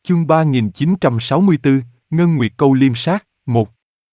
Chương 3964, Ngân Nguyệt Câu Liêm Sát, 1.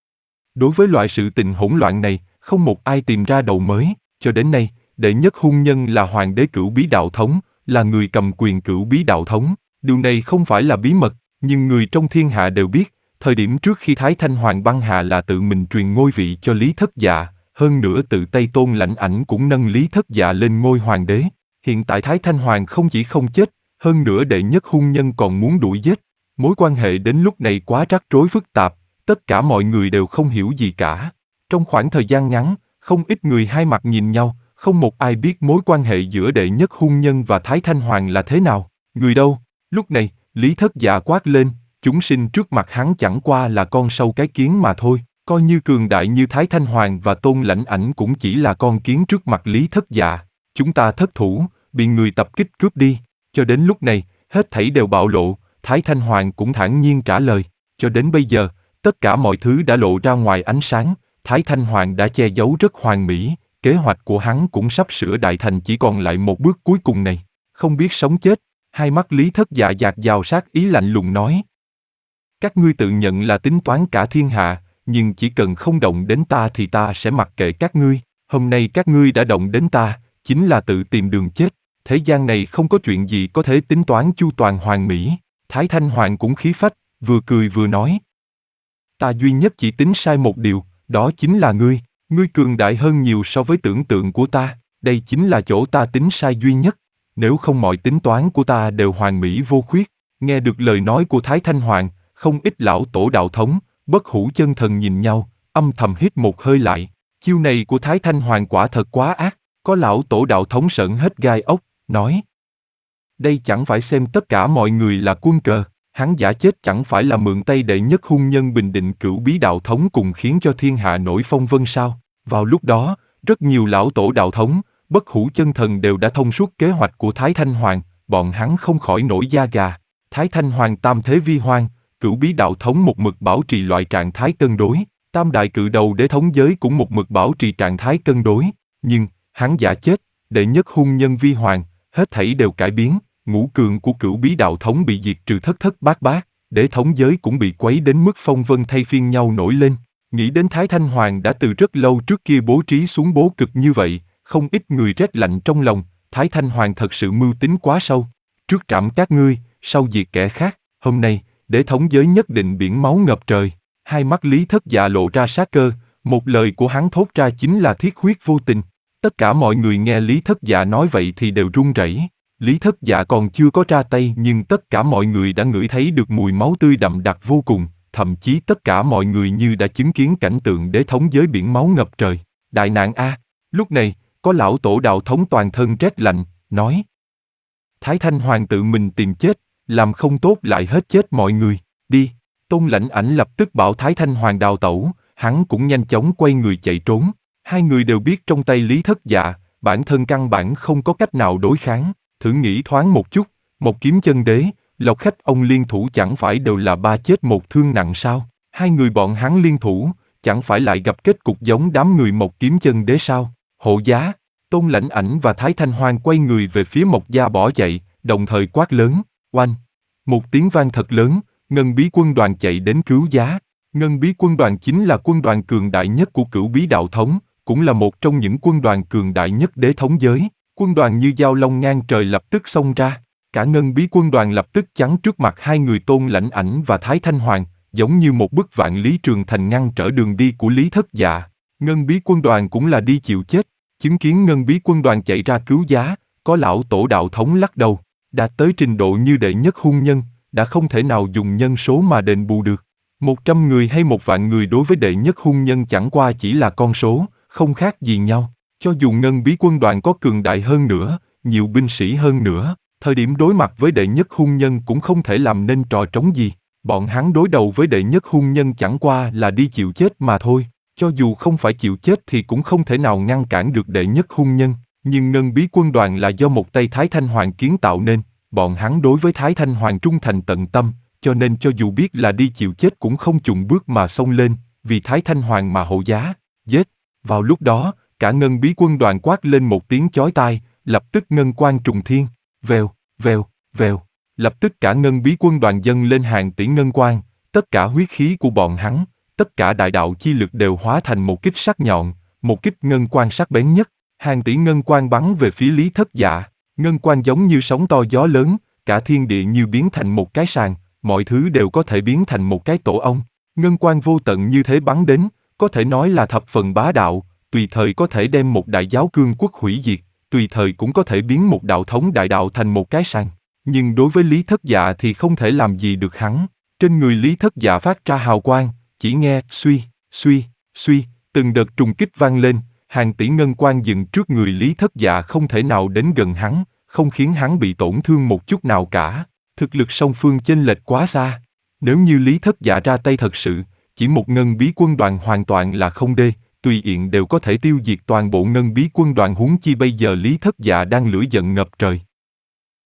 Đối với loại sự tình hỗn loạn này, không một ai tìm ra đầu mới, cho đến nay, đệ nhất hung nhân là Hoàng đế Cửu Bí Đạo Thống, là người cầm quyền Cửu Bí Đạo Thống. Điều này không phải là bí mật, nhưng người trong thiên hạ đều biết, thời điểm trước khi Thái Thanh Hoàng băng hà là tự mình truyền ngôi vị cho Lý Thất Dạ, hơn nữa tự tay Tôn Lãnh Ảnh cũng nâng Lý Thất Dạ lên ngôi hoàng đế. Hiện tại Thái Thanh Hoàng không chỉ không chết, hơn nữa đệ nhất hung nhân còn muốn đuổi giết. Mối quan hệ đến lúc này quá rắc rối phức tạp, tất cả mọi người đều không hiểu gì cả. Trong khoảng thời gian ngắn, không ít người hai mặt nhìn nhau, không một ai biết mối quan hệ giữa đệ nhất hung nhân và Thái Thanh Hoàng là thế nào. Người đâu? Lúc này, Lý Thất Dạ quát lên, chúng sinh trước mặt hắn chẳng qua là con sâu cái kiến mà thôi. Coi như cường đại như Thái Thanh Hoàng và Tôn Lãnh Ảnh cũng chỉ là con kiến trước mặt Lý Thất Dạ. Chúng ta thất thủ, bị người tập kích cướp đi. Cho đến lúc này, hết thảy đều bạo lộ, Thái Thanh Hoàng cũng thản nhiên trả lời. Cho đến bây giờ, tất cả mọi thứ đã lộ ra ngoài ánh sáng, Thái Thanh Hoàng đã che giấu rất hoàn mỹ, kế hoạch của hắn cũng sắp sửa đại thành, chỉ còn lại một bước cuối cùng này. Không biết sống chết, hai mắt Lý Thất Dạ dạt dào sát ý lạnh lùng nói. Các ngươi tự nhận là tính toán cả thiên hạ, nhưng chỉ cần không động đến ta thì ta sẽ mặc kệ các ngươi. Hôm nay các ngươi đã động đến ta, chính là tự tìm đường chết. Thế gian này không có chuyện gì có thể tính toán chu toàn hoàn mỹ. Thái Thanh Hoàng cũng khí phách, vừa cười vừa nói. Ta duy nhất chỉ tính sai một điều, đó chính là ngươi. Ngươi cường đại hơn nhiều so với tưởng tượng của ta. Đây chính là chỗ ta tính sai duy nhất. Nếu không mọi tính toán của ta đều hoàn mỹ vô khuyết. Nghe được lời nói của Thái Thanh Hoàng, không ít lão tổ đạo thống, Bất Hủ chân thần nhìn nhau, âm thầm hít một hơi lại. Chiêu này của Thái Thanh Hoàng quả thật quá ác. Có lão tổ đạo thống sởn hết gai ốc, nói. Đây chẳng phải xem tất cả mọi người là quân cờ, hắn giả chết chẳng phải là mượn tay đệ nhất hung nhân bình định Cửu Bí Đạo Thống cùng khiến cho thiên hạ nổi phong vân sao? Vào lúc đó, rất nhiều lão tổ đạo thống, Bất Hủ chân thần đều đã thông suốt kế hoạch của Thái Thanh Hoàng, bọn hắn không khỏi nổi da gà. Thái Thanh Hoàng tam thế vi hoang, Cửu Bí Đạo Thống một mực bảo trì loại trạng thái cân đối, tam đại cự đầu đế thống giới cũng một mực bảo trì trạng thái cân đối, nhưng hắn giả chết, đệ nhất hung nhân vi hoàng, hết thảy đều cải biến, ngũ cường của Cửu Bí Đạo Thống bị diệt trừ thất thất bát bát, đế thống giới cũng bị quấy đến mức phong vân thay phiên nhau nổi lên. Nghĩ đến Thái Thanh Hoàng đã từ rất lâu trước kia bố trí xuống bố cục như vậy, không ít người rét lạnh trong lòng. Thái Thanh Hoàng thật sự mưu tính quá sâu. Trước trảm các ngươi, sau diệt kẻ khác, hôm nay, đế thống giới nhất định biển máu ngập trời. Hai mắt Lý Thất Dạ lộ ra sát cơ, một lời của hắn thốt ra chính là thiết huyết vô tình. Tất cả mọi người nghe Lý Thất Dạ nói vậy thì đều run rẩy. Lý Thất Dạ còn chưa có ra tay nhưng tất cả mọi người đã ngửi thấy được mùi máu tươi đậm đặc vô cùng, thậm chí tất cả mọi người như đã chứng kiến cảnh tượng đế thống giới biển máu ngập trời. Đại nạn a! Lúc này, có lão tổ đạo thống toàn thân rét lạnh, nói. Thái Thanh Hoàng tự mình tìm chết, làm không tốt lại hết chết mọi người, đi. Tôn Lãnh Ảnh lập tức bảo Thái Thanh Hoàng đào tẩu, hắn cũng nhanh chóng quay người chạy trốn. Hai người đều biết trong tay Lý Thất Dạ, bản thân căn bản không có cách nào đối kháng. Thử nghĩ thoáng một chút, một kiếm chân đế, Lộc Khách ông liên thủ chẳng phải đều là ba chết một thương nặng sao? Hai người bọn hắn liên thủ, chẳng phải lại gặp kết cục giống đám người một kiếm chân đế sao? Hộ giá! Tôn Lãnh Ảnh và Thái Thanh Hoàng quay người về phía Mộc Gia bỏ chạy, đồng thời quát lớn, oanh! Một tiếng vang thật lớn, Ngân Bí quân đoàn chạy đến cứu giá. Ngân Bí quân đoàn chính là quân đoàn cường đại nhất của Cửu Bí Đạo Thống, cũng là một trong những quân đoàn cường đại nhất đế thống giới. Quân đoàn như dao long ngang trời lập tức xông ra. Cả Ngân Bí quân đoàn lập tức chắn trước mặt hai người Tôn Lãnh Ảnh và Thái Thanh Hoàng, giống như một bức vạn lý trường thành ngăn trở đường đi của Lý Thất Dạ. Ngân Bí quân đoàn cũng là đi chịu chết. Chứng kiến Ngân Bí quân đoàn chạy ra cứu giá, có lão tổ đạo thống lắc đầu. Đã tới trình độ như đệ nhất hung nhân, đã không thể nào dùng nhân số mà đền bù được. 100 người hay 1.000 người đối với đệ nhất hung nhân chẳng qua chỉ là con số, không khác gì nhau. Cho dù Ngân Bí quân đoàn có cường đại hơn nữa, nhiều binh sĩ hơn nữa, thời điểm đối mặt với đệ nhất hung nhân cũng không thể làm nên trò trống gì. Bọn hắn đối đầu với đệ nhất hung nhân chẳng qua là đi chịu chết mà thôi. Cho dù không phải chịu chết thì cũng không thể nào ngăn cản được đệ nhất hung nhân. Nhưng Ngân Bí quân đoàn là do một tay Thái Thanh Hoàng kiến tạo nên. Bọn hắn đối với Thái Thanh Hoàng trung thành tận tâm, cho nên cho dù biết là đi chịu chết cũng không chùn bước mà xông lên, vì Thái Thanh Hoàng mà hộ giá, giết. Vào lúc đó, cả Ngân Bí quân đoàn quát lên một tiếng chói tai, lập tức ngân quang trùng thiên, vèo, vèo, vèo. Lập tức cả ngân bí quân đoàn dâng lên hàng tỷ ngân quan, tất cả huyết khí của bọn hắn, tất cả đại đạo chi lực đều hóa thành một kích sắc nhọn, một kích ngân quan sắc bén nhất. Hàng tỷ ngân quan bắn về phía Lý Thất Dạ, ngân quan giống như sóng to gió lớn, cả thiên địa như biến thành một cái sàn, mọi thứ đều có thể biến thành một cái tổ ong. Ngân quan vô tận như thế bắn đến, có thể nói là thập phần bá đạo, tùy thời có thể đem một đại giáo cương quốc hủy diệt, tùy thời cũng có thể biến một đạo thống đại đạo thành một cái sàn. Nhưng đối với Lý Thất Dạ thì không thể làm gì được hắn. Trên người Lý Thất Dạ phát ra hào quang, chỉ nghe suy, suy, suy, từng đợt trùng kích vang lên, hàng tỷ ngân quan dựng trước người Lý Thất Dạ không thể nào đến gần hắn, không khiến hắn bị tổn thương một chút nào cả. Thực lực song phương chênh lệch quá xa. Nếu như Lý Thất Dạ ra tay thật sự, chỉ một ngân bí quân đoàn hoàn toàn là không đê, tùy tiện đều có thể tiêu diệt toàn bộ ngân bí quân đoàn, huống chi bây giờ Lý Thất Dạ đang lửa giận ngập trời.